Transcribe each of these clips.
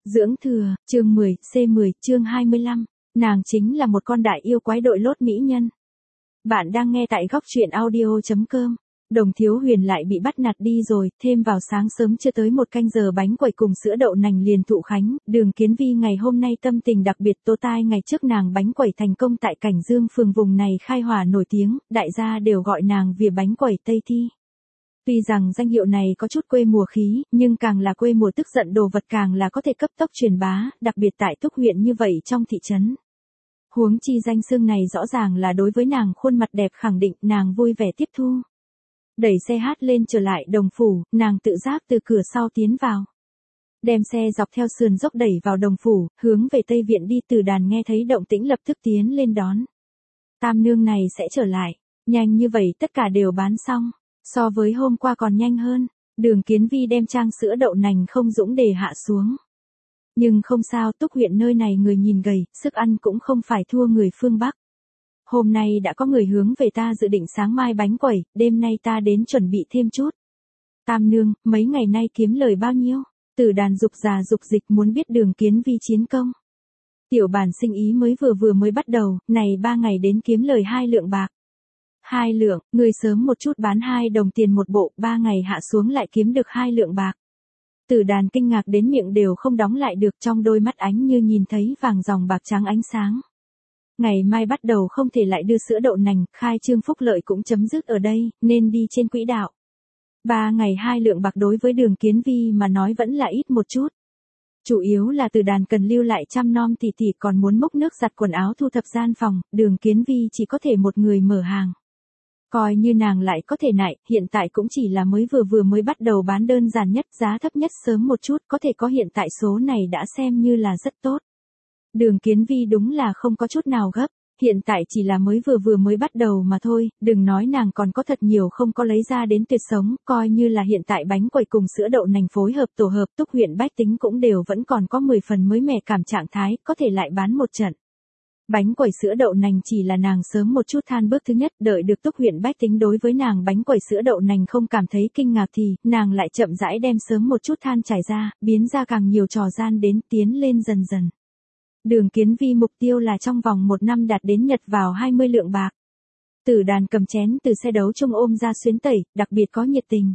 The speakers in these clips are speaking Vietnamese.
Dưỡng thừa, chương 10, C10, chương 25. Nàng chính là một con đại yêu quái đội lốt mỹ nhân. Bạn đang nghe tại góc truyện audio.com. Đồng Thiếu Huyền lại bị bắt nạt đi rồi, thêm vào sáng sớm chưa tới 1 canh giờ bánh quẩy cùng sữa đậu nành liền thụ khánh, Đường Kiến Vi ngày hôm nay tâm tình đặc biệt tố tai. Ngày trước nàng bánh quẩy thành công tại Cảnh Dương phường vùng này khai hỏa nổi tiếng, đại gia đều gọi nàng vỉa bánh quẩy Tây Thi. Tuy rằng danh hiệu này có chút quê mùa khí, nhưng càng là quê mùa tức giận đồ vật càng là có thể cấp tốc truyền bá, đặc biệt tại Túc huyện như vậy trong thị trấn. Huống chi danh xưng này rõ ràng là đối với nàng khuôn mặt đẹp khẳng định, nàng vui vẻ tiếp thu. Đẩy xe hát lên trở lại Đồng Phủ, nàng tự giác từ cửa sau tiến vào. Đem xe dọc theo sườn dốc đẩy vào Đồng Phủ, hướng về Tây Viện đi. Từ Đàn nghe thấy động tĩnh lập tức tiến lên đón. Tam nương này sẽ trở lại, nhanh như vậy tất cả đều bán xong. So với hôm qua còn nhanh hơn, Đường Kiến Vi đem trang sữa đậu nành không dũng để hạ xuống. Nhưng không sao, Túc huyện nơi này người nhìn gầy, sức ăn cũng không phải thua người phương Bắc. Hôm nay đã có người hướng về ta dự định sáng mai bánh quẩy, đêm nay ta đến chuẩn bị thêm chút. Tam nương, mấy ngày nay kiếm lời bao nhiêu? Từ Đàn dục già dục dịch muốn biết Đường Kiến Vi chiến công. Tiểu bản sinh ý mới vừa bắt đầu, này 3 ngày đến kiếm lời 2 lượng bạc. 2 lượng, người sớm một chút bán 2 đồng tiền một bộ, 3 ngày hạ xuống lại kiếm được 2 lượng bạc. Từ Đàn kinh ngạc đến miệng đều không đóng lại được, trong đôi mắt ánh như nhìn thấy vàng ròng bạc trắng ánh sáng. Ngày mai bắt đầu không thể lại đưa sữa đậu nành, khai trương phúc lợi cũng chấm dứt ở đây, nên đi trên quỹ đạo. 3 ngày 2 lượng bạc đối với Đường Kiến Vi mà nói vẫn là ít một chút. Chủ yếu là Từ Đàn cần lưu lại chăm nom tỷ tỷ, còn muốn múc nước giặt quần áo thu thập gian phòng, Đường Kiến Vi chỉ có thể một người mở hàng. Coi như nàng lại có thể nại, hiện tại cũng chỉ là mới bắt đầu bán đơn giản nhất, giá thấp nhất sớm một chút, có thể có hiện tại số này đã xem như là rất tốt. Đường Kiến Vi đúng là không có chút nào gấp, hiện tại chỉ là mới bắt đầu mà thôi, đừng nói nàng còn có thật nhiều không có lấy ra đến tuyệt sống, coi như là hiện tại bánh quẩy cùng sữa đậu nành phối hợp tổ hợp, Túc huyện bách tính cũng đều vẫn còn có 10 phần mới mẻ cảm trạng thái, có thể lại bán một trận. Bánh quẩy sữa đậu nành chỉ là nàng sớm một chút than bước thứ nhất, đợi được Túc huyện bách tính đối với nàng bánh quẩy sữa đậu nành không cảm thấy kinh ngạc thì, nàng lại chậm rãi đem sớm một chút than trải ra, biến ra càng nhiều trò gian đến, tiến lên dần dần. Đường Kiến Vi mục tiêu là trong vòng 1 năm đạt đến nhật vào 20 lượng bạc. Từ Đàn cầm chén từ xe đấu chung ôm ra xuyến tẩy, đặc biệt có nhiệt tình.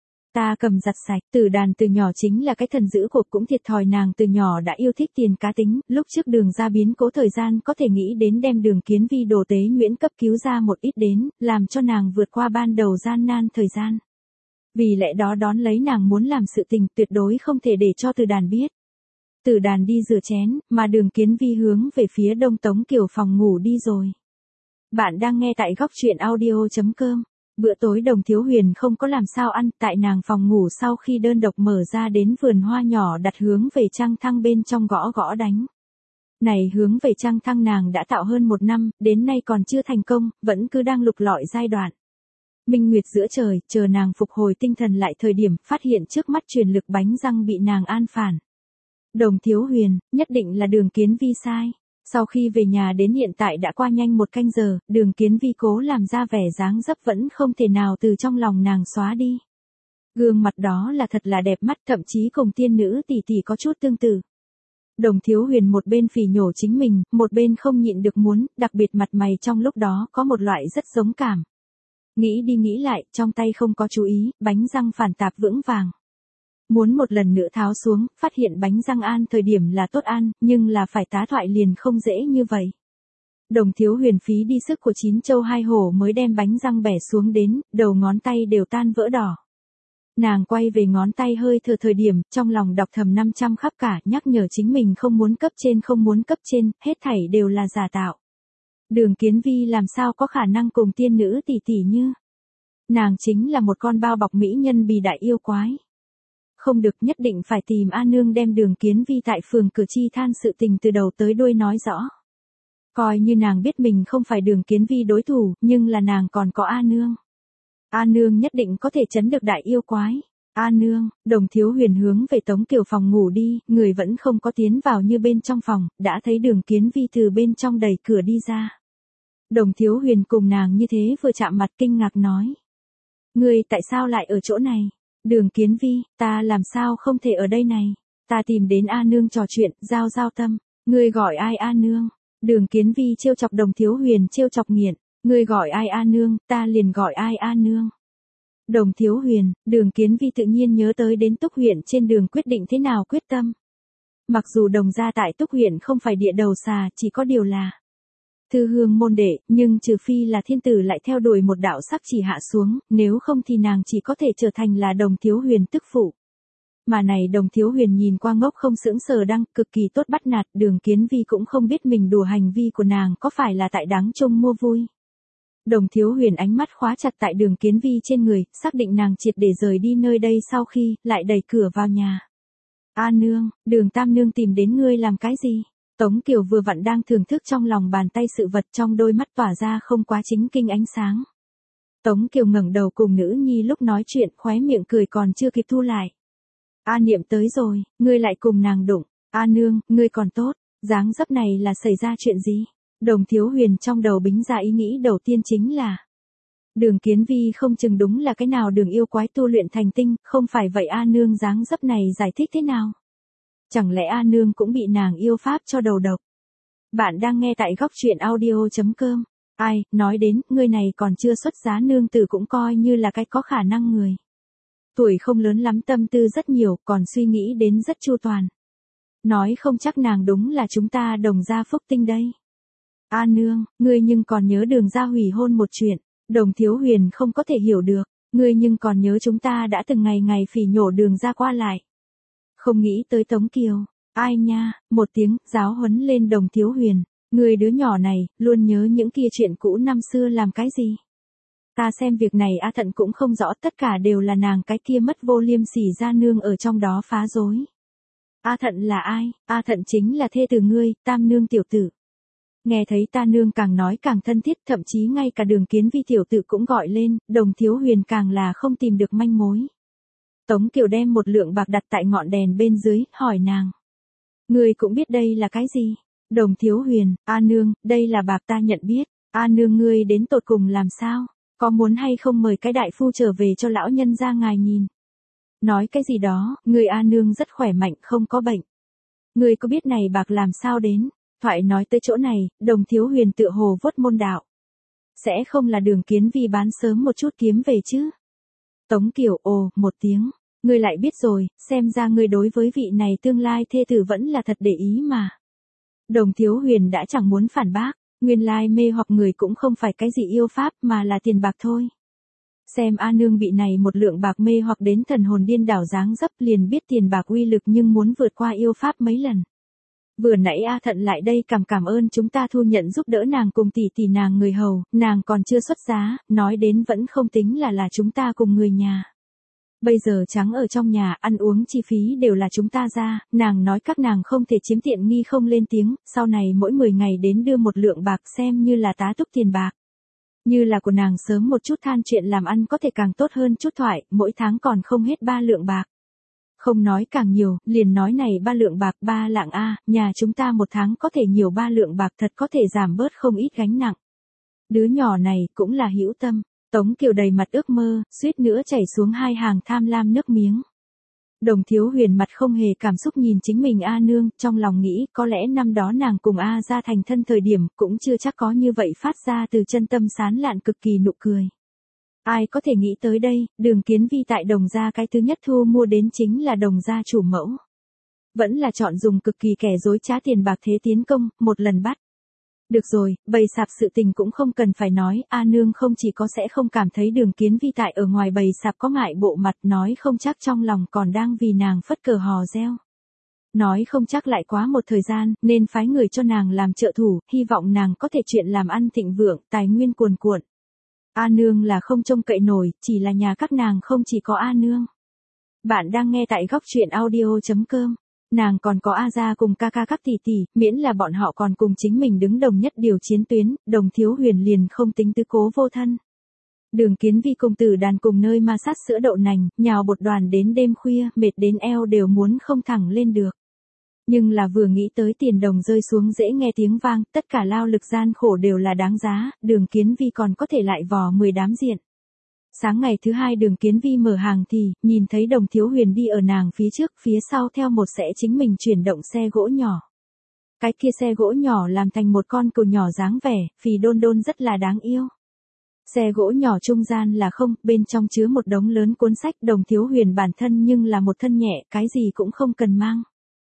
Ta cầm giặt sạch. Từ Đàn từ nhỏ chính là cái thần giữ cuộc, cũng thiệt thòi nàng từ nhỏ đã yêu thích tiền cá tính, lúc trước Đường ra biến cố thời gian có thể nghĩ đến đem Đường Kiến Vi đồ tế nhuyễn cấp cứu ra một ít đến, làm cho nàng vượt qua ban đầu gian nan thời gian. Vì lẽ đó đón lấy nàng muốn làm sự tình tuyệt đối không thể để cho Từ Đàn biết. Từ Đàn đi rửa chén, mà Đường Kiến Vi hướng về phía Đông Tống Kiều phòng ngủ đi rồi. Bạn đang nghe tại góc truyện audio.com. Bữa tối Đồng Thiếu Huyền không có làm sao ăn, tại nàng phòng ngủ sau khi đơn độc mở ra đến vườn hoa nhỏ đặt hướng về trang thăng bên trong gõ gõ đánh. Này hướng về trang thăng nàng đã tạo hơn 1 năm, đến nay còn chưa thành công, vẫn cứ đang lục lọi giai đoạn. Minh nguyệt giữa trời, chờ nàng phục hồi tinh thần lại thời điểm, phát hiện trước mắt truyền lực bánh răng bị nàng an phản. Đồng Thiếu Huyền, nhất định là Đường Kiến Vi sai. Sau khi về nhà đến hiện tại đã qua nhanh 1 canh giờ, Đường Kiến Vi cố làm ra vẻ dáng dấp vẫn không thể nào từ trong lòng nàng xóa đi. Gương mặt đó là thật là đẹp mắt, thậm chí cùng tiên nữ tỷ tỷ có chút tương tự. Đồng Thiếu Huyền một bên phỉ nhổ chính mình, một bên không nhịn được muốn, đặc biệt mặt mày trong lúc đó có một loại rất giống cảm. Nghĩ đi nghĩ lại, trong tay không có chú ý, bánh răng phản tạp vững vàng. Muốn một lần nữa tháo xuống, phát hiện bánh răng an thời điểm là tốt ăn, nhưng là phải tá thoại liền không dễ như vậy. Đồng Thiếu Huyền phí đi sức của 9 châu 2 hổ mới đem bánh răng bẻ xuống đến, đầu ngón tay đều tan vỡ đỏ. Nàng quay về ngón tay hơi thở thời điểm, trong lòng đọc thầm 500 khắp cả, nhắc nhở chính mình không muốn cấp trên, hết thảy đều là giả tạo. Đường Kiến Vi làm sao có khả năng cùng tiên nữ tỷ tỷ như. Nàng chính là một con bao bọc mỹ nhân bì đại yêu quái. Không được, nhất định phải tìm A Nương đem Đường Kiến Vi tại phường Cử Chi than sự tình từ đầu tới đuôi nói rõ. Coi như nàng biết mình không phải Đường Kiến Vi đối thủ, nhưng là nàng còn có A Nương. A Nương nhất định có thể trấn được đại yêu quái. A Nương, Đồng Thiếu Huyền hướng về Tống Kiều phòng ngủ đi, người vẫn không có tiến vào như bên trong phòng, đã thấy Đường Kiến Vi từ bên trong đẩy cửa đi ra. Đồng Thiếu Huyền cùng nàng như thế vừa chạm mặt kinh ngạc nói. Người tại sao lại ở chỗ này? Đường Kiến Vi, ta làm sao không thể ở đây này? Ta tìm đến A Nương trò chuyện, giao giao tâm. Ngươi gọi ai A Nương? Đường Kiến Vi trêu chọc Đồng Thiếu Huyền trêu chọc nghiện. Ngươi gọi ai A Nương, ta liền gọi ai A Nương. Đồng Thiếu Huyền, Đường Kiến Vi tự nhiên nhớ tới đến Túc huyện trên đường quyết định thế nào quyết tâm. Mặc dù Đồng gia tại Túc huyện không phải địa đầu xà, chỉ có điều là thư hương môn đệ, nhưng trừ phi là thiên tử lại theo đuổi một đạo sắc chỉ hạ xuống, nếu không thì nàng chỉ có thể trở thành là Đồng Thiếu Huyền tức phụ. Mà này Đồng Thiếu Huyền nhìn qua ngốc không sững sờ đăng, cực kỳ tốt bắt nạt, Đường Kiến Vi cũng không biết mình đùa hành vi của nàng có phải là tại đáng trông mua vui. Đồng Thiếu Huyền ánh mắt khóa chặt tại Đường Kiến Vi trên người, xác định nàng triệt để rời đi nơi đây sau khi, lại đẩy cửa vào nhà. A Nương, Đường Tam Nương tìm đến ngươi làm cái gì? Tống Kiều vừa vặn đang thưởng thức trong lòng bàn tay sự vật, trong đôi mắt tỏa ra không quá chính kinh ánh sáng. Tống Kiều ngẩng đầu cùng nữ nhi lúc nói chuyện, khóe miệng cười còn chưa kịp thu lại. A Niệm tới rồi, ngươi lại cùng nàng đụng. A Nương, ngươi còn tốt, dáng dấp này là xảy ra chuyện gì? Đồng Thiếu Huyền trong đầu bính ra ý nghĩ đầu tiên chính là Đường Kiến Vi không chừng đúng là cái nào đường yêu quái tu luyện thành tinh, không phải vậy A Nương dáng dấp này giải thích thế nào? Chẳng lẽ A Nương cũng bị nàng yêu pháp cho đầu độc? Bạn đang nghe tại góc truyện audio.com. Ai, nói đến, người này còn chưa xuất giá nương tử cũng coi như là cái có khả năng người. Tuổi không lớn lắm tâm tư rất nhiều, còn suy nghĩ đến rất chu toàn. Nói không chắc nàng đúng là chúng ta Đồng gia phúc tinh đây. A Nương, ngươi nhưng còn nhớ Đường gia hủy hôn một chuyện, Đồng Thiếu Huyền không có thể hiểu được, ngươi nhưng còn nhớ chúng ta đã từng ngày ngày phỉ nhổ Đường gia qua lại. Không nghĩ tới Tống Kiều, ai nha, một tiếng, giáo huấn lên Đồng Thiếu Huyền, người đứa nhỏ này, luôn nhớ những kia chuyện cũ năm xưa làm cái gì. Ta xem việc này A Thận cũng không rõ, tất cả đều là nàng cái kia mất vô liêm sỉ gia nương ở trong đó phá rối. A Thận là ai? A Thận chính là thê tử ngươi, Tam Nương tiểu tử. Nghe thấy ta nương càng nói càng thân thiết, thậm chí ngay cả Đường Kiến Vi tiểu tử cũng gọi lên, Đồng Thiếu Huyền càng là không tìm được manh mối. Tống Kiều đem một lượng bạc đặt tại ngọn đèn bên dưới, hỏi nàng. Ngươi cũng biết đây là cái gì? Đồng Thiếu Huyền, A Nương, đây là bạc ta nhận biết. A Nương ngươi đến tột cùng làm sao? Có muốn hay không mời cái đại phu trở về cho lão nhân ra ngài nhìn? Nói cái gì đó, ngươi A Nương rất khỏe mạnh, không có bệnh. Ngươi có biết này bạc làm sao đến? Thoại nói tới chỗ này, Đồng Thiếu Huyền tựa hồ vốt môn đạo. Sẽ không là Đường Kiến Vi bán sớm một chút kiếm về chứ? Tống Kiều ồ, một tiếng. Ngươi lại biết rồi, xem ra ngươi đối với vị này tương lai thê tử vẫn là thật để ý mà. Đồng Thiếu Huyền đã chẳng muốn phản bác, nguyên lai mê hoặc người cũng không phải cái gì yêu pháp mà là tiền bạc thôi. Xem A Nương bị này một lượng bạc mê hoặc đến thần hồn điên đảo dáng dấp liền biết tiền bạc uy lực nhưng muốn vượt qua yêu pháp mấy lần. Vừa nãy A Thận lại đây cảm ơn chúng ta thu nhận giúp đỡ nàng cùng tỷ tỷ nàng người hầu, nàng còn chưa xuất giá, nói đến vẫn không tính là chúng ta cùng người nhà. Bây giờ trắng ở trong nhà, ăn uống chi phí đều là chúng ta ra, nàng nói các nàng không thể chiếm tiện nghi không lên tiếng, sau này mỗi 10 ngày đến đưa một lượng bạc xem như là tá túc tiền bạc. Như là của nàng sớm một chút than chuyện làm ăn có thể càng tốt hơn chút thoại, mỗi tháng còn không hết 3 lượng bạc. Không nói càng nhiều, liền nói này 3 lượng bạc 3 lạng A, nhà chúng ta một tháng có thể nhiều 3 lượng bạc thật có thể giảm bớt không ít gánh nặng. Đứa nhỏ này cũng là hữu tâm. Tống Kiều đầy mặt ước mơ, suýt nữa chảy xuống 2 hàng tham lam nước miếng. Đồng Thiếu Huyền mặt không hề cảm xúc nhìn chính mình A Nương, trong lòng nghĩ có lẽ năm đó nàng cùng A ra thành thân thời điểm cũng chưa chắc có như vậy phát ra từ chân tâm sán lạn cực kỳ nụ cười. Ai có thể nghĩ tới đây, Đường Kiến Vi tại Đồng gia cái thứ nhất thu mua đến chính là Đồng gia chủ mẫu. Vẫn là chọn dùng cực kỳ kẻ dối trá tiền bạc thế tiến công, một lần bắt. Được rồi, bầy sạp sự tình cũng không cần phải nói, A Nương không chỉ có sẽ không cảm thấy Đường Kiến Vi tại ở ngoài bầy sạp có ngại bộ mặt, nói không chắc trong lòng còn đang vì nàng phất cờ hò reo. Nói không chắc lại quá một thời gian, nên phái người cho nàng làm trợ thủ, hy vọng nàng có thể chuyện làm ăn thịnh vượng, tài nguyên cuồn cuộn. A Nương là không trông cậy nổi, chỉ là nhà các nàng không chỉ có A Nương. Bạn đang nghe tại góc truyện audio.com. Nàng còn có A gia cùng ca ca các tỷ tỷ, miễn là bọn họ còn cùng chính mình đứng đồng nhất điều chiến tuyến, Đồng Thiếu Huyền liền không tính tứ cố vô thân. Đường Kiến Vi cùng Tử Đàn cùng nơi ma sát sữa đậu nành, nhào bột đoàn đến đêm khuya, mệt đến eo đều muốn không thẳng lên được. Nhưng là vừa nghĩ tới tiền đồng rơi xuống dễ nghe tiếng vang, tất cả lao lực gian khổ đều là đáng giá, Đường Kiến Vi còn có thể lại vò 10 đám diện. Sáng ngày thứ hai Đường Kiến Vi mở hàng thì, nhìn thấy Đồng Thiếu Huyền đi ở nàng phía trước, phía sau theo một sẽ chính mình chuyển động xe gỗ nhỏ. Cái kia xe gỗ nhỏ làm thành một con cừu nhỏ dáng vẻ, phì đôn đôn rất là đáng yêu. Xe gỗ nhỏ trung gian là không, bên trong chứa một đống lớn cuốn sách. Đồng Thiếu Huyền bản thân nhưng là một thân nhẹ, cái gì cũng không cần mang.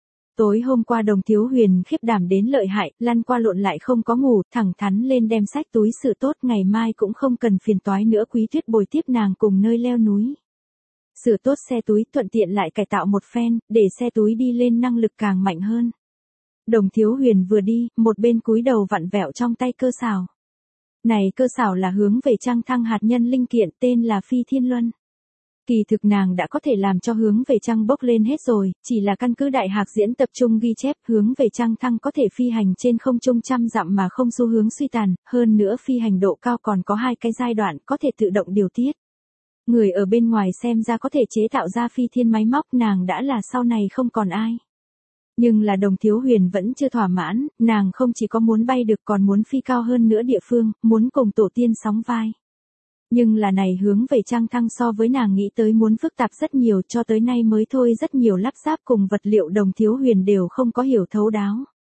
Tối hôm qua Đồng Thiếu Huyền khiếp đảm đến lợi hại, lăn qua lộn lại không có ngủ, thẳng thắn lên đem sách túi sự tốt, ngày mai cũng không cần phiền toái nữa. Quý Tuyết bồi tiếp nàng cùng nơi leo núi. Sửa tốt xe túi thuận tiện lại cải tạo một phen, để xe túi đi lên năng lực càng mạnh hơn. Đồng Thiếu Huyền vừa đi, một bên cúi đầu vặn vẹo trong tay cơ xảo. Này cơ xảo là hướng về trang thăng hạt nhân linh kiện, tên là Phi Thiên Luân. Kỳ thực nàng đã có thể làm cho hướng về trang bốc lên hết rồi, chỉ là căn cứ đại hạc diễn tập trung ghi chép, hướng về trang thăng có thể phi hành trên không trung trăm dặm mà không xu hướng suy tàn, hơn nữa phi hành độ cao còn có 2 cái giai đoạn có thể tự động điều tiết. Người ở bên ngoài xem ra có thể chế tạo ra phi thiên máy móc, nàng đã là sau này không còn ai. Nhưng là Đồng Thiếu Huyền vẫn chưa thỏa mãn, nàng không chỉ có muốn bay được còn muốn phi cao hơn nữa địa phương, muốn cùng tổ tiên sóng vai. Nhưng là này hướng về trang thăng so với nàng nghĩ tới muốn phức tạp rất nhiều, cho tới nay mới thôi rất nhiều lắp ráp cùng vật liệu Đồng Thiếu Huyền đều không có hiểu thấu đáo.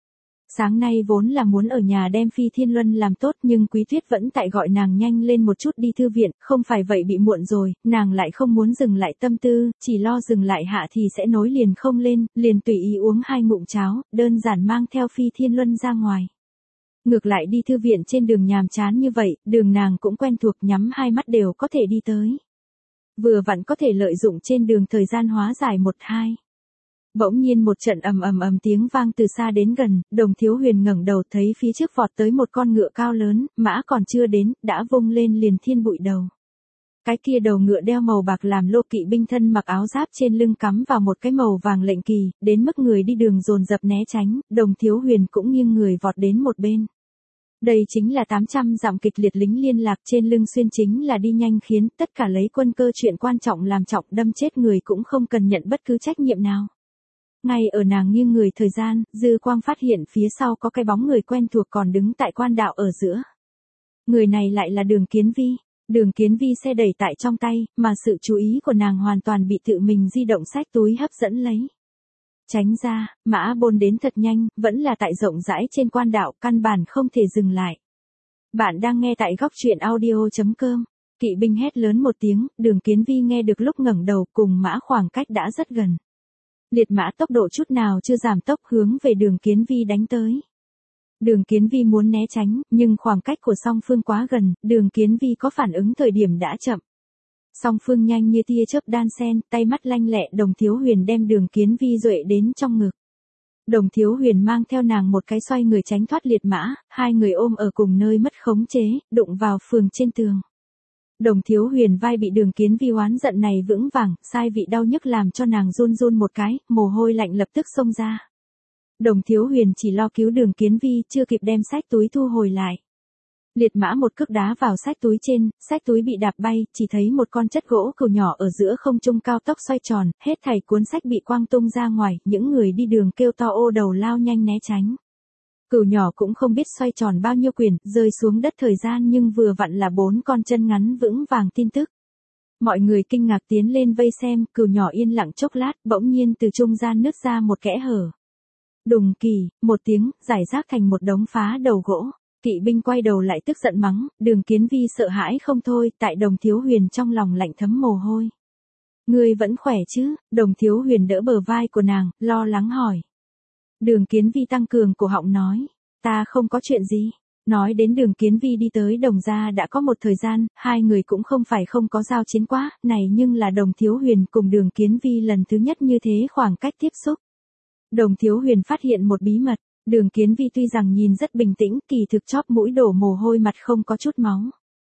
Sáng nay vốn là muốn ở nhà đem Phi Thiên Luân làm tốt, nhưng Quý Tuyết vẫn tại gọi nàng nhanh lên một chút đi thư viện, không phải vậy bị muộn rồi, nàng lại không muốn dừng lại tâm tư, chỉ lo dừng lại hạ thì sẽ nối liền không lên, liền tùy ý uống 2 ngụm cháo, đơn giản mang theo Phi Thiên Luân ra ngoài. Ngược lại đi thư viện trên đường nhàm chán như vậy, đường nàng cũng quen thuộc, nhắm 2 mắt đều có thể đi tới. Vừa vặn có thể lợi dụng trên đường thời gian hóa giải 1-2. Bỗng nhiên một trận ầm tiếng vang từ xa đến gần, Đồng Thiếu Huyền ngẩng đầu thấy phía trước vọt tới một con ngựa cao lớn, mã còn chưa đến, đã vung lên liền thiên bụi đầu. Cái kia đầu ngựa đeo màu bạc làm lô kỵ binh thân mặc áo giáp, trên lưng cắm vào một cái màu vàng lệnh kỳ, đến mức người đi đường dồn dập né tránh, Đồng Thiếu Huyền cũng nghiêng người vọt đến một bên. Đây chính là 800 dặm kịch liệt lính liên lạc, trên lưng xuyên chính là đi nhanh khiến tất cả lấy quân cơ chuyện quan trọng làm trọng, đâm chết người cũng không cần nhận bất cứ trách nhiệm nào. Ngay ở nàng nghiêng người thời gian, dư quang phát hiện phía sau có cái bóng người quen thuộc còn đứng tại quan đạo ở giữa. Người này lại là Đường Kiến Vi. Đường Kiến Vi xe đẩy tại trong tay, mà sự chú ý của nàng hoàn toàn bị tự mình di động sách túi hấp dẫn lấy. Tránh ra, mã bôn đến thật nhanh, vẫn là tại rộng rãi trên quan đạo, căn bản không thể dừng lại. Bạn đang nghe tại góc truyện audio.com. Kỵ binh hét lớn một tiếng, Đường Kiến Vi nghe được lúc ngẩng đầu, cùng mã khoảng cách đã rất gần. Liệt mã tốc độ chút nào chưa giảm tốc, hướng về Đường Kiến Vi đánh tới. Đường Kiến Vi muốn né tránh, nhưng khoảng cách của song phương quá gần, Đường Kiến Vi có phản ứng thời điểm đã chậm. Song phương nhanh như tia chớp đan sen, tay mắt lanh lẹ, Đồng Thiếu Huyền đem Đường Kiến Vi duệ đến trong ngực. Đồng Thiếu Huyền mang theo nàng một cái xoay người tránh thoát liệt mã, 2 người ôm ở cùng nơi mất khống chế, đụng vào phường trên tường. Đồng Thiếu Huyền vai bị Đường Kiến Vi oán giận này vững vàng, sai vị đau nhức làm cho nàng run run một cái, mồ hôi lạnh lập tức xông ra. Đồng Thiếu Huyền chỉ lo cứu Đường Kiến Vi, chưa kịp đem sách túi thu hồi lại. Liệt mã một cước đá vào sách túi trên, sách túi bị đạp bay, chỉ thấy một con chất gỗ cừu nhỏ ở giữa không trung cao tốc xoay tròn, hết thảy cuốn sách bị quăng tung ra ngoài, những người đi đường kêu to ô đầu lao nhanh né tránh. Cừu nhỏ cũng không biết xoay tròn bao nhiêu quyển, rơi xuống đất thời gian nhưng vừa vặn là 4 con chân ngắn vững vàng tin tức. Mọi người kinh ngạc tiến lên vây xem, cừu nhỏ yên lặng chốc lát, bỗng nhiên từ trung gian nứt ra một kẽ hở. Đùng kỳ, một tiếng, rải rác thành một đống phá đầu gỗ. Kỵ binh quay đầu lại tức giận mắng, Đường Kiến Vi sợ hãi không thôi, tại Đồng Thiếu Huyền trong lòng lạnh thấm mồ hôi. Ngươi vẫn khỏe chứ? Đồng Thiếu Huyền đỡ bờ vai của nàng, lo lắng hỏi. Đường Kiến Vi tăng cường cổ họng nói, ta không có chuyện gì. Nói đến Đường Kiến Vi đi tới Đồng gia đã có một thời gian, 2 người cũng không phải không có giao chiến quá, này nhưng là Đồng Thiếu Huyền cùng Đường Kiến Vi lần thứ nhất như thế khoảng cách tiếp xúc. Đồng Thiếu Huyền phát hiện một bí mật, Đường Kiến Vi tuy rằng nhìn rất bình tĩnh, kỳ thực chóp mũi đổ mồ hôi, mặt không có chút máu.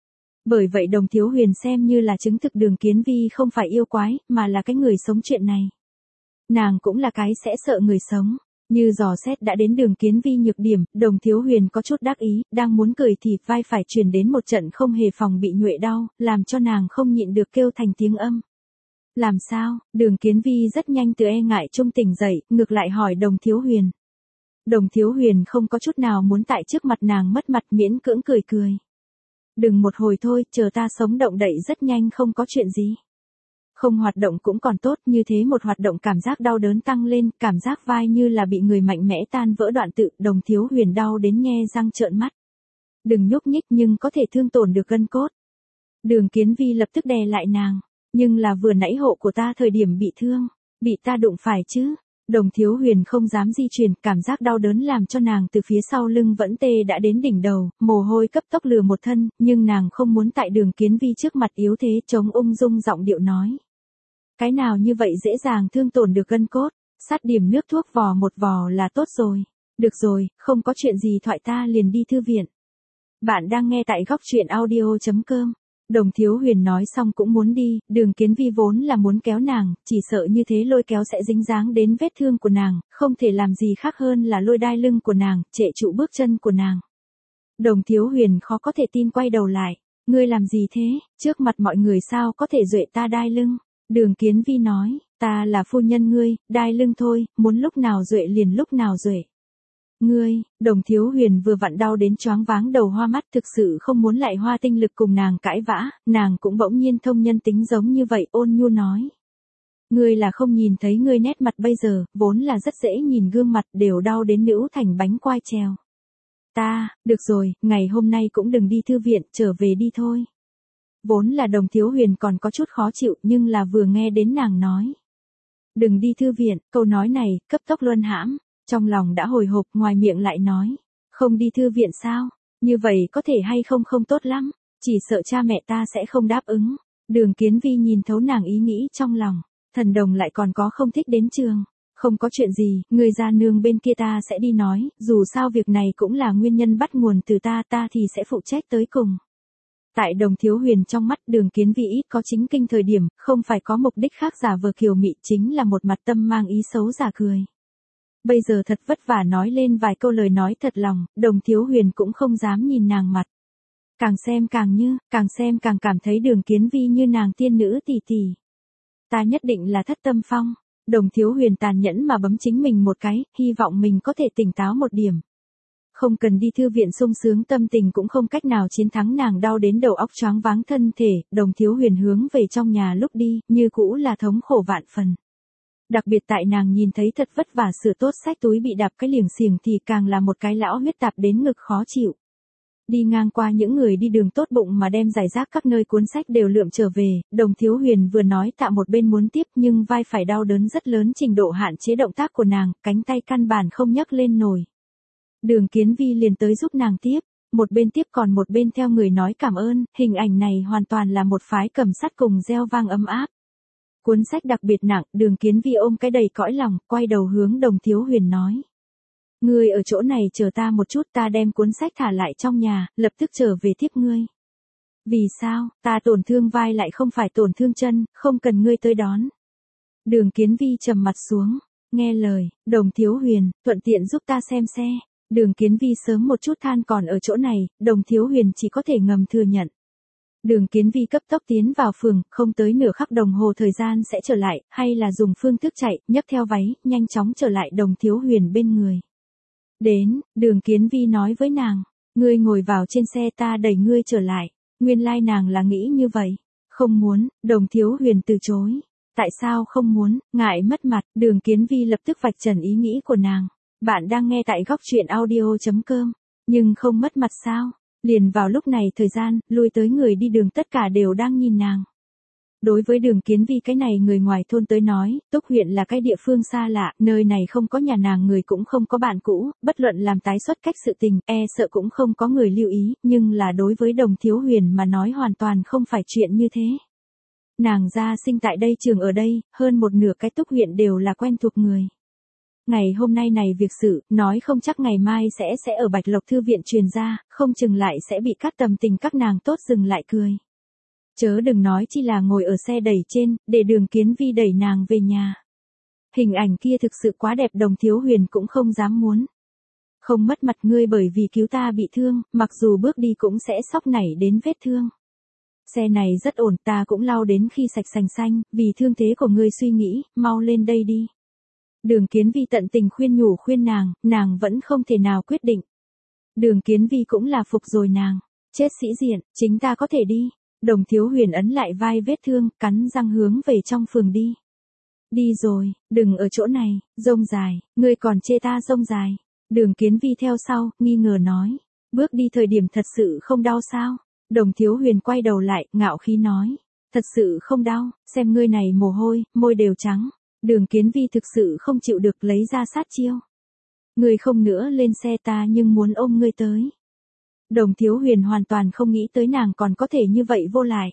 Bởi vậy Đồng Thiếu Huyền xem như là chứng thực Đường Kiến Vi không phải yêu quái, mà là cái người sống chuyện này. Nàng cũng là cái sẽ sợ người sống. Như dò xét đã đến Đường Kiến Vi nhược điểm, Đồng Thiếu Huyền có chút đắc ý, đang muốn cười thì vai phải truyền đến một trận không hề phòng bị nhuệ đau, làm cho nàng không nhịn được kêu thành tiếng âm. Làm sao? Đường Kiến Vi rất nhanh từ e ngại trung tỉnh dậy, ngược lại hỏi Đồng Thiếu Huyền. Đồng Thiếu Huyền không có chút nào muốn tại trước mặt nàng mất mặt, miễn cưỡng cười cười. Đừng một hồi thôi, chờ ta sống động đậy rất nhanh không có chuyện gì. Không hoạt động cũng còn tốt, như thế một hoạt động cảm giác đau đớn tăng lên, cảm giác vai như là bị người mạnh mẽ tan vỡ đoạn tự, Đồng Thiếu Huyền đau đến nhe răng trợn mắt. Đừng nhúc nhích nhưng có thể thương tổn được gân cốt. Đường Kiến Vi lập tức đè lại nàng, nhưng là vừa nãy hộ của ta thời điểm bị thương, bị ta đụng phải chứ. Đồng Thiếu Huyền không dám di chuyển, cảm giác đau đớn làm cho nàng từ phía sau lưng vẫn tê đã đến đỉnh đầu, mồ hôi cấp tốc lừa một thân, nhưng nàng không muốn tại Đường Kiến Vi trước mặt yếu thế, chống ung dung giọng điệu nói. Cái nào như vậy dễ dàng thương tổn được gân cốt, sát điểm nước thuốc vò một vò là tốt rồi. Được rồi, không có chuyện gì thoại ta liền đi thư viện. Bạn đang nghe tại góc truyện audio.com. Đồng Thiếu Huyền nói xong cũng muốn đi, Đường Kiến Vi vốn là muốn kéo nàng, chỉ sợ như thế lôi kéo sẽ dính dáng đến vết thương của nàng, không thể làm gì khác hơn là lôi đai lưng của nàng, trệ trụ bước chân của nàng. Đồng Thiếu Huyền khó có thể tin quay đầu lại, ngươi làm gì thế, trước mặt mọi người sao có thể duệ ta đai lưng. Đường Kiến Vi nói, ta là phu nhân ngươi, đai lưng thôi, muốn lúc nào duệ liền lúc nào duệ. Ngươi, Đồng Thiếu Huyền vừa vặn đau đến choáng váng đầu hoa mắt, thực sự không muốn lại hoa tinh lực cùng nàng cãi vã, nàng cũng bỗng nhiên thông nhân tính giống như vậy, ôn nhu nói. Ngươi là không nhìn thấy ngươi nét mặt bây giờ, vốn là rất dễ nhìn gương mặt đều đau đến nữu thành bánh quai treo. Được rồi, ngày hôm nay cũng đừng đi thư viện, trở về đi thôi. Vốn là Đồng Thiếu Huyền còn có chút khó chịu nhưng là vừa nghe đến nàng nói. Đừng đi thư viện, câu nói này, cấp tốc luân hãm. Trong lòng đã hồi hộp, ngoài miệng lại nói, không đi thư viện sao, như vậy có thể hay không không tốt lắm, chỉ sợ cha mẹ ta sẽ không đáp ứng. Đường Kiến Vi nhìn thấu nàng ý nghĩ trong lòng, Thần Đồng lại còn có không thích đến trường, không có chuyện gì, người gia nương bên kia ta sẽ đi nói, dù sao việc này cũng là nguyên nhân bắt nguồn từ ta thì sẽ phụ trách tới cùng. Tại Đồng Thiếu Huyền trong mắt Đường Kiến Vi ít có chính kinh thời điểm, không phải có mục đích khác giả vờ kiều mị, chính là một mặt tâm mang ý xấu giả cười. Bây giờ thật vất vả nói lên vài câu lời nói thật lòng, Đồng Thiếu Huyền cũng không dám nhìn nàng mặt. Càng xem càng cảm thấy Đường Kiến Vi như nàng tiên nữ tỷ tỷ. Ta nhất định là thất tâm phong. Đồng Thiếu Huyền tàn nhẫn mà bấm chính mình một cái, hy vọng mình có thể tỉnh táo một điểm. Không cần đi thư viện sung sướng, tâm tình cũng không cách nào chiến thắng nàng đau đến đầu óc choáng váng thân thể, Đồng Thiếu Huyền hướng về trong nhà lúc đi, như cũ là thống khổ vạn phần. Đặc biệt tại nàng nhìn thấy thật vất vả sửa tốt sách túi bị đạp cái liềng xiềng thì càng là một cái lão huyết tạp đến ngực khó chịu. Đi ngang qua những người đi đường tốt bụng mà đem giải rác các nơi cuốn sách đều lượm trở về, Đồng Thiếu Huyền vừa nói tạ một bên muốn tiếp nhưng vai phải đau đớn rất lớn trình độ hạn chế động tác của nàng, cánh tay căn bản không nhấc lên nổi. Đường Kiến Vi liền tới giúp nàng tiếp, một bên tiếp còn một bên theo người nói cảm ơn, hình ảnh này hoàn toàn là một phái cầm sắt cùng reo vang ấm áp. Cuốn sách đặc biệt nặng, Đường Kiến Vi ôm cái đầy cõi lòng, quay đầu hướng Đồng Thiếu Huyền nói. Ngươi ở chỗ này chờ ta một chút, ta đem cuốn sách thả lại trong nhà, lập tức trở về tiếp ngươi. Vì sao, ta tổn thương vai lại không phải tổn thương chân, không cần ngươi tới đón. Đường Kiến Vi trầm mặt xuống, nghe lời, Đồng Thiếu Huyền, thuận tiện giúp ta xem xe. Đường Kiến Vi sớm một chút than còn ở chỗ này, Đồng Thiếu Huyền chỉ có thể ngầm thừa nhận. Đường Kiến Vi cấp tốc tiến vào phường, không tới nửa khắc đồng hồ thời gian sẽ trở lại, hay là dùng phương thức chạy, nhấc theo váy, nhanh chóng trở lại Đồng Thiếu Huyền bên người. Đến, Đường Kiến Vi nói với nàng, ngươi ngồi vào trên xe ta đẩy ngươi trở lại. Nguyên lai nàng là nghĩ như vậy. Không muốn, Đồng Thiếu Huyền từ chối. Tại sao không muốn, ngại mất mặt, Đường Kiến Vi lập tức vạch trần ý nghĩ của nàng. Bạn đang nghe tại góc truyện audio.com, nhưng không mất mặt sao? Liền vào lúc này thời gian, lui tới người đi đường tất cả đều đang nhìn nàng. Đối với Đường Kiến Vi cái này người ngoài thôn tới nói, Túc huyện là cái địa phương xa lạ, nơi này không có nhà nàng người cũng không có bạn cũ, bất luận làm tái xuất cách sự tình, sợ cũng không có người lưu ý, nhưng là đối với Đồng Thiếu Huyền mà nói hoàn toàn không phải chuyện như thế. Nàng gia sinh tại đây, trường ở đây, hơn một nửa cái Túc huyện đều là quen thuộc người. Ngày hôm nay này việc sự, nói không chắc ngày mai sẽ ở Bạch Lộc Thư viện truyền ra, không chừng lại sẽ bị cắt tầm tình các nàng tốt dừng lại cười. Chớ đừng nói chi là ngồi ở xe đẩy trên, để Đường Kiến Vi đẩy nàng về nhà. Hình ảnh kia thực sự quá đẹp, Đồng Thiếu Huyền cũng không dám muốn. Không mất mặt ngươi bởi vì cứu ta bị thương, mặc dù bước đi cũng sẽ xóc nảy đến vết thương. Xe này rất ổn, ta cũng lau đến khi sạch sành xanh, vì thương thế của ngươi suy nghĩ, mau lên đây đi. Đường Kiến Vi tận tình khuyên nhủ khuyên nàng vẫn không thể nào quyết định. Đường Kiến Vi cũng là phục rồi nàng. Chết sĩ diện, chính ta có thể đi. Đồng Thiếu Huyền ấn lại vai vết thương, cắn răng hướng về trong phường đi. Đi rồi, đừng ở chỗ này, rông dài, ngươi còn chê ta rông dài. Đường Kiến Vi theo sau, nghi ngờ nói. Bước đi thời điểm thật sự không đau sao? Đồng Thiếu Huyền quay đầu lại, ngạo khí nói. Thật sự không đau, xem ngươi này mồ hôi, môi đều trắng. Đường Kiến Vi thực sự không chịu được lấy ra sát chiêu. Ngươi không nữa lên xe ta nhưng muốn ôm ngươi tới. Đồng Thiếu Huyền hoàn toàn không nghĩ tới nàng còn có thể như vậy vô lại.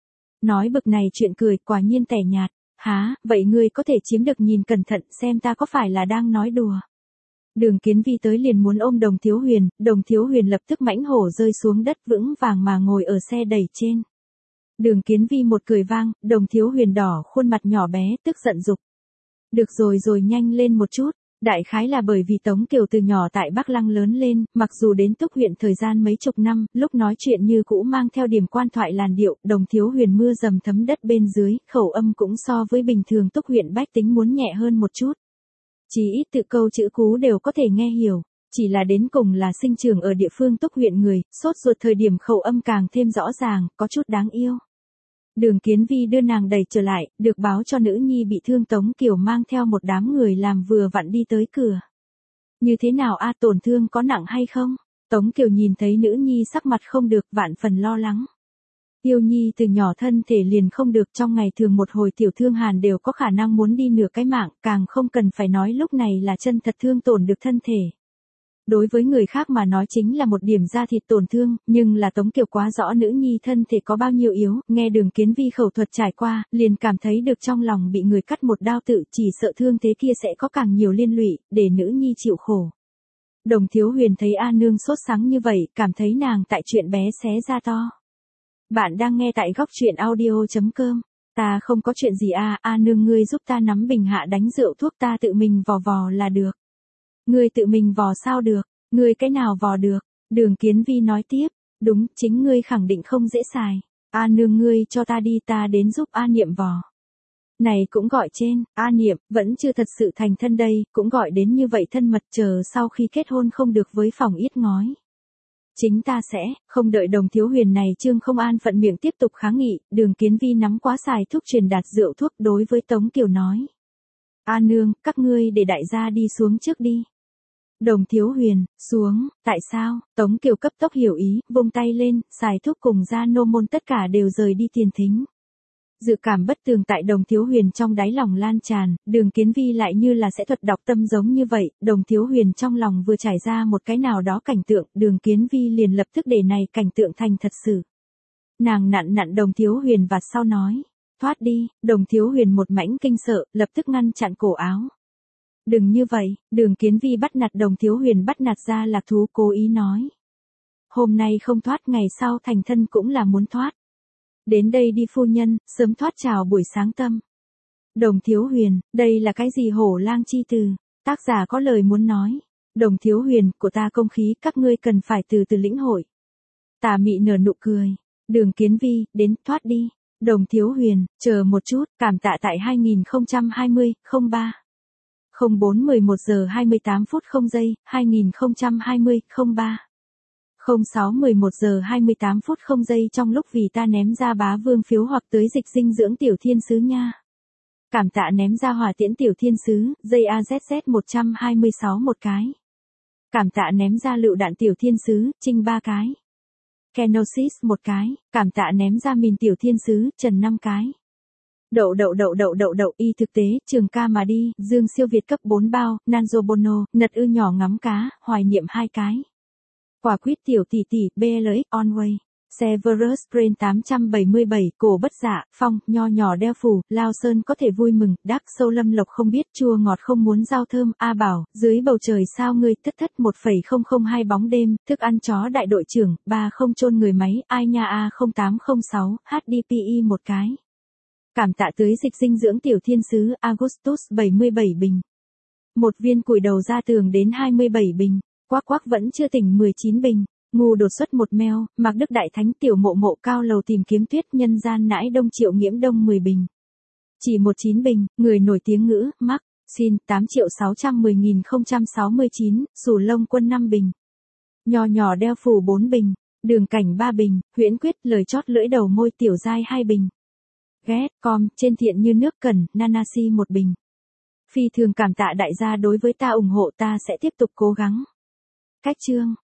Nói bực này chuyện cười quả nhiên tẻ nhạt. Há, vậy ngươi có thể chiếm được nhìn cẩn thận xem ta có phải là đang nói đùa. Đường Kiến Vi tới liền muốn ôm Đồng Thiếu Huyền lập tức mãnh hổ rơi xuống đất vững vàng mà ngồi ở xe đẩy trên. Đường Kiến Vi một cười vang, Đồng Thiếu Huyền đỏ khuôn mặt nhỏ bé tức giận dục. Được rồi nhanh lên một chút. Đại khái là bởi vì Tống Kiều từ nhỏ tại Bắc Lăng lớn lên, mặc dù đến Túc huyện thời gian mấy chục năm, lúc nói chuyện như cũ mang theo điểm quan thoại làn điệu, Đồng Thiếu Huyền mưa dầm thấm đất bên dưới, khẩu âm cũng so với bình thường Túc huyện bách tính muốn nhẹ hơn một chút. Chỉ ít tự câu chữ cú đều có thể nghe hiểu, chỉ là đến cùng là sinh trưởng ở địa phương Túc huyện người, sốt ruột thời điểm khẩu âm càng thêm rõ ràng, có chút đáng yêu. Đường Kiến Vi đưa nàng đẩy trở lại, được báo cho nữ nhi bị thương Tống Kiều mang theo một đám người làm vừa vặn đi tới cửa. Như thế nào a, tổn thương có nặng hay không? Tống Kiều nhìn thấy nữ nhi sắc mặt không được, vạn phần lo lắng. Yêu nhi từ nhỏ thân thể liền không được, trong ngày thường một hồi tiểu thương hàn đều có khả năng muốn đi nửa cái mạng, càng không cần phải nói lúc này là chân thật thương tổn được thân thể. Đối với người khác mà nói chính là một điểm da thịt tổn thương, nhưng là Tống Kiều quá rõ nữ nhi thân thể có bao nhiêu yếu, nghe Đường Kiến Vi khẩu thuật trải qua, liền cảm thấy được trong lòng bị người cắt một đao tự, chỉ sợ thương thế kia sẽ có càng nhiều liên lụy, để nữ nhi chịu khổ. Đồng Thiếu Huyền thấy A Nương sốt sắng như vậy, cảm thấy nàng tại chuyện bé xé ra to. Bạn đang nghe tại góc truyện audio.com. Ta không có chuyện gì A Nương ngươi giúp ta nắm bình hạ đánh rượu thuốc ta tự mình vò là được. Ngươi tự mình vò sao được, ngươi cái nào vò được, Đường Kiến Vi nói tiếp, đúng, chính ngươi khẳng định không dễ xài, A Nương ngươi cho ta đi ta đến giúp A Niệm vò. Này cũng gọi trên, A Niệm, vẫn chưa thật sự thành thân đây, cũng gọi đến như vậy thân mật chờ sau khi kết hôn không được với phòng yết ngói. Chính ta sẽ, không đợi Đồng Thiếu Huyền này Trương không an phận miệng tiếp tục kháng nghị, Đường Kiến Vi nắm quá xài thuốc truyền đạt rượu thuốc đối với Tống Kiều nói. A Nương, các ngươi để đại gia đi xuống trước đi. Đồng Thiếu Huyền, xuống, tại sao? Tống Kiều cấp tốc hiểu ý, vung tay lên, xài thuốc cùng gia nô môn tất cả đều rời đi tiền thính. Dự cảm bất tường tại Đồng Thiếu Huyền trong đáy lòng lan tràn, Đường Kiến Vi lại như là sẽ thuật đọc tâm giống như vậy, Đồng Thiếu Huyền trong lòng vừa trải ra một cái nào đó cảnh tượng, Đường Kiến Vi liền lập tức để này cảnh tượng thành thật sự. Nàng nặn Đồng Thiếu Huyền và sau nói, thoát đi, Đồng Thiếu Huyền một mảnh kinh sợ, lập tức ngăn chặn cổ áo. Đừng như vậy, Đường Kiến Vi bắt nạt Đồng Thiếu Huyền bắt nạt ra lạc thú cố ý nói. Hôm nay không thoát ngày sau thành thân cũng là muốn thoát. Đến đây đi phu nhân, sớm thoát chào buổi sáng tâm. Đồng Thiếu Huyền, đây là cái gì hổ lang chi từ, tác giả có lời muốn nói. Đồng Thiếu Huyền, của ta công khí các ngươi cần phải từ từ lĩnh hội. Tà mị nở nụ cười. Đường Kiến Vi, đến, thoát đi. Đồng Thiếu Huyền, chờ một chút, cảm tạ tại 2020, 03. 04:11 giờ 28 phút 0 giây, 2020, 03. 06:11 giờ 28 phút 0 giây trong lúc vì ta ném ra bá vương phiếu hoặc tới dịch dinh dưỡng tiểu thiên sứ nha. Cảm tạ ném ra hỏa tiễn tiểu thiên sứ, dây AZZ 126 một cái. Cảm tạ ném ra lựu đạn tiểu thiên sứ, Trinh 3 cái. Kenosis một cái, cảm tạ ném ra mìn tiểu thiên sứ, Trần 5 cái. Đậu, y thực tế, trường ca mà đi, Dương siêu Việt cấp 4 bao, Nanzo Bono, nật ư nhỏ ngắm cá, hoài niệm 2 cái. Quả quýt tiểu tỷ tỷ, BLX, Onway. Severus Brain 877, cổ bất dạ, phong, nho nhỏ đeo phủ, Lao Sơn có thể vui mừng, đắc sâu Lâm Lộc không biết, chua ngọt không muốn giao thơm, A Bảo, dưới bầu trời sao ngươi, thất 1,002 bóng đêm, thức ăn chó đại đội trưởng, 3 không chôn người máy, ai nha A0806, HDPI một cái. Cảm tạ tưới dịch dinh dưỡng tiểu thiên sứ, Augustus 77 bình. Một viên củi đầu ra tường đến 27 bình, quắc vẫn chưa tỉnh 19 bình. Ngu đột xuất một meo, Mạc Đức Đại Thánh tiểu mộ mộ cao lầu tìm kiếm tuyết nhân gian nãi đông triệu nghiễm đông 10 bình. Chỉ 19 bình, người nổi tiếng ngữ, mắc, xin 8.610.069, Sủ Lông Quân 5 bình. Nhỏ nhỏ đeo phủ 4 bình. Đường Cảnh 3 bình, Huyễn Quyết lời chót lưỡi đầu môi Tiểu Giai 2 bình. Ghét, com, trên thiện như nước cần, Nanasi 1 bình. Phi thường cảm tạ đại gia đối với ta ủng hộ ta sẽ tiếp tục cố gắng. Cách chương.